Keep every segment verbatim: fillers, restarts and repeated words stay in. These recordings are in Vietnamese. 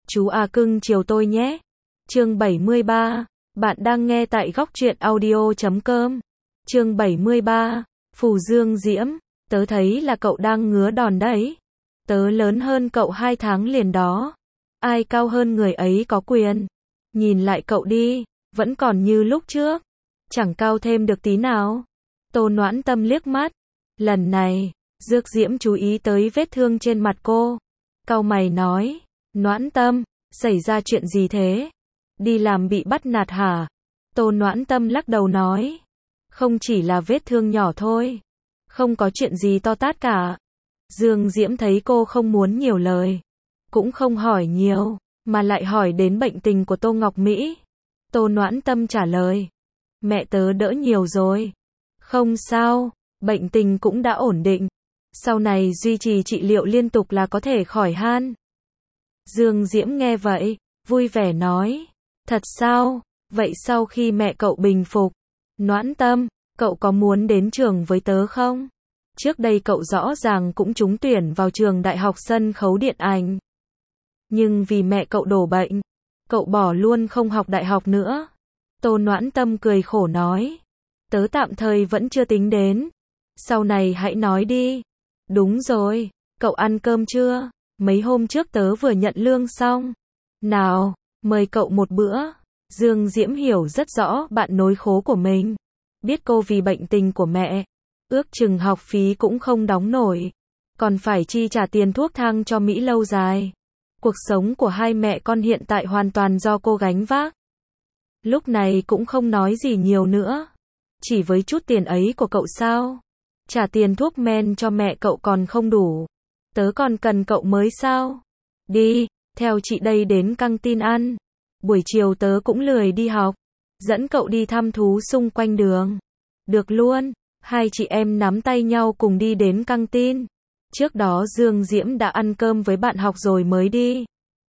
Chú à cưng chiều tôi nhé. Chương bảy mươi ba. Bạn đang nghe tại góc truyện audio chấm com. Chương bảy mươi ba. Phù Dương Diễm, tớ thấy là cậu đang ngứa đòn đấy. Tớ lớn hơn cậu hai tháng liền đó. Ai cao hơn người ấy có quyền. Nhìn lại cậu đi, vẫn còn như lúc trước. Chẳng cao thêm được tí nào. Tô Noãn Tâm liếc mắt. Lần này, Dược Diễm chú ý tới vết thương trên mặt cô. Cau mày nói, Noãn Tâm, xảy ra chuyện gì thế? Đi làm bị bắt nạt hả? Tô Noãn Tâm lắc đầu nói, không chỉ là vết thương nhỏ thôi. Không có chuyện gì to tát cả. Dương Diễm thấy cô không muốn nhiều lời. Cũng không hỏi nhiều, mà lại hỏi đến bệnh tình của Tô Ngọc Mỹ. Tô Noãn Tâm trả lời, mẹ tớ đỡ nhiều rồi. Không sao, bệnh tình cũng đã ổn định. Sau này duy trì trị liệu liên tục là có thể khỏi han. Dương Diễm nghe vậy, vui vẻ nói, thật sao? Vậy sau khi mẹ cậu bình phục, Noãn Tâm, cậu có muốn đến trường với tớ không? Trước đây cậu rõ ràng cũng trúng tuyển vào trường đại học sân khấu điện ảnh. Nhưng vì mẹ cậu đổ bệnh, cậu bỏ luôn không học đại học nữa. Tô Noãn Tâm cười khổ nói, tớ tạm thời vẫn chưa tính đến. Sau này hãy nói đi. Đúng rồi, cậu ăn cơm chưa? Mấy hôm trước tớ vừa nhận lương xong. Nào, mời cậu một bữa. Dương Diễm hiểu rất rõ bạn nối khố của mình. Biết cô vì bệnh tình của mẹ, ước chừng học phí cũng không đóng nổi. Còn phải chi trả tiền thuốc thang cho Mỹ lâu dài. Cuộc sống của hai mẹ con hiện tại hoàn toàn do cô gánh vác. Lúc này cũng không nói gì nhiều nữa. Chỉ với chút tiền ấy của cậu sao? Trả tiền thuốc men cho mẹ cậu còn không đủ. Tớ còn cần cậu mới sao? Đi, theo chị đây đến căng tin ăn. Buổi chiều tớ cũng lười đi học. Dẫn cậu đi thăm thú xung quanh đường. Được luôn. Hai chị em nắm tay nhau cùng đi đến căng tin. Trước đó Dương Diễm đã ăn cơm với bạn học rồi mới đi.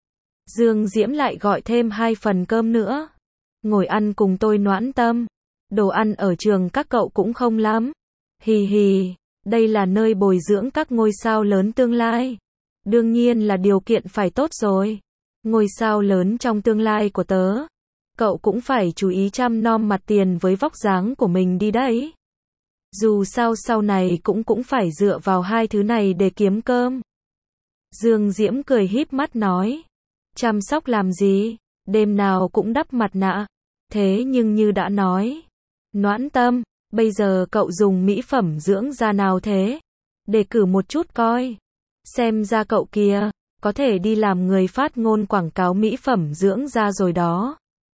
Dương Diễm lại gọi thêm hai phần cơm nữa. Ngồi ăn cùng tôi Noãn Tâm. Đồ ăn ở trường các cậu cũng không lắm. Hì hì, đây là nơi bồi dưỡng các ngôi sao lớn tương lai. Đương nhiên là điều kiện phải tốt rồi. Ngôi sao lớn trong tương lai của tớ. Cậu cũng phải chú ý chăm nom mặt tiền với vóc dáng của mình đi đấy. Dù sao sau này cũng cũng phải dựa vào hai thứ này để kiếm cơm. Dương Diễm cười híp mắt nói. Chăm sóc làm gì? Đêm nào cũng đắp mặt nạ. Thế nhưng như đã nói. Noãn Tâm, bây giờ cậu dùng mỹ phẩm dưỡng da nào thế? Để cử một chút coi. Xem ra cậu kia, có thể đi làm người phát ngôn quảng cáo mỹ phẩm dưỡng da rồi đó.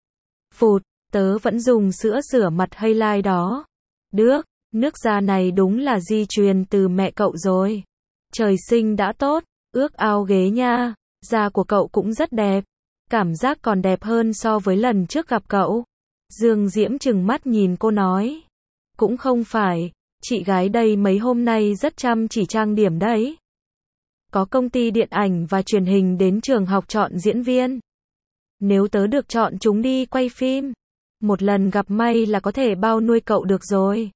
Phụt, tớ vẫn dùng sữa rửa mặt hay lai đó. Được, nước da này đúng là di truyền từ mẹ cậu rồi. Trời sinh đã tốt, ước ao ghế nha. Da của cậu cũng rất đẹp. Cảm giác còn đẹp hơn so với lần trước gặp cậu. Dương Diễm trừng mắt nhìn cô nói. Cũng không phải, chị gái đây mấy hôm nay rất chăm chỉ trang điểm đấy. Có công ty điện ảnh và truyền hình đến trường học chọn diễn viên. Nếu tớ được chọn chúng đi quay phim, một lần gặp may là có thể bao nuôi cậu được rồi.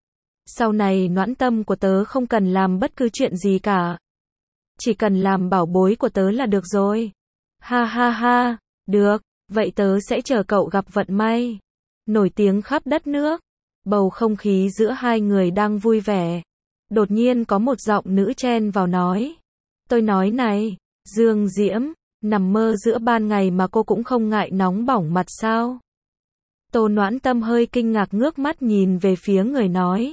Sau này Noãn Tâm của tớ không cần làm bất cứ chuyện gì cả. Chỉ cần làm bảo bối của tớ là được rồi. Ha ha ha, được, vậy tớ sẽ chờ cậu gặp vận may. Nổi tiếng khắp đất nước. Bầu không khí giữa hai người đang vui vẻ. Đột nhiên có một giọng nữ chen vào nói. Tôi nói này, Dương Diễm, nằm mơ giữa ban ngày mà cô cũng không ngại nóng bỏng mặt sao? Tô Noãn Tâm hơi kinh ngạc ngước mắt nhìn về phía người nói.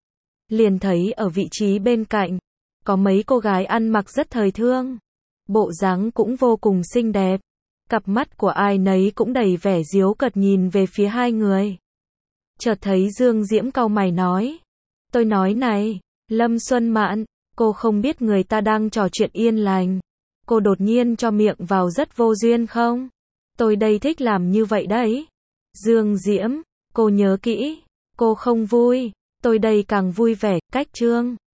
Liền thấy ở vị trí bên cạnh, có mấy cô gái ăn mặc rất thời thương. Bộ dáng cũng vô cùng xinh đẹp. Cặp mắt của ai nấy cũng đầy vẻ giễu cợt nhìn về phía hai người. Chợt thấy Dương Diễm cau mày nói. Tôi nói này, Lâm Xuân Mạn, cô không biết người ta đang trò chuyện yên lành. Cô đột nhiên cho miệng vào rất vô duyên không? Tôi đây thích làm như vậy đấy. Dương Diễm, cô nhớ kỹ, cô không vui, tôi đây càng vui vẻ, cách trương.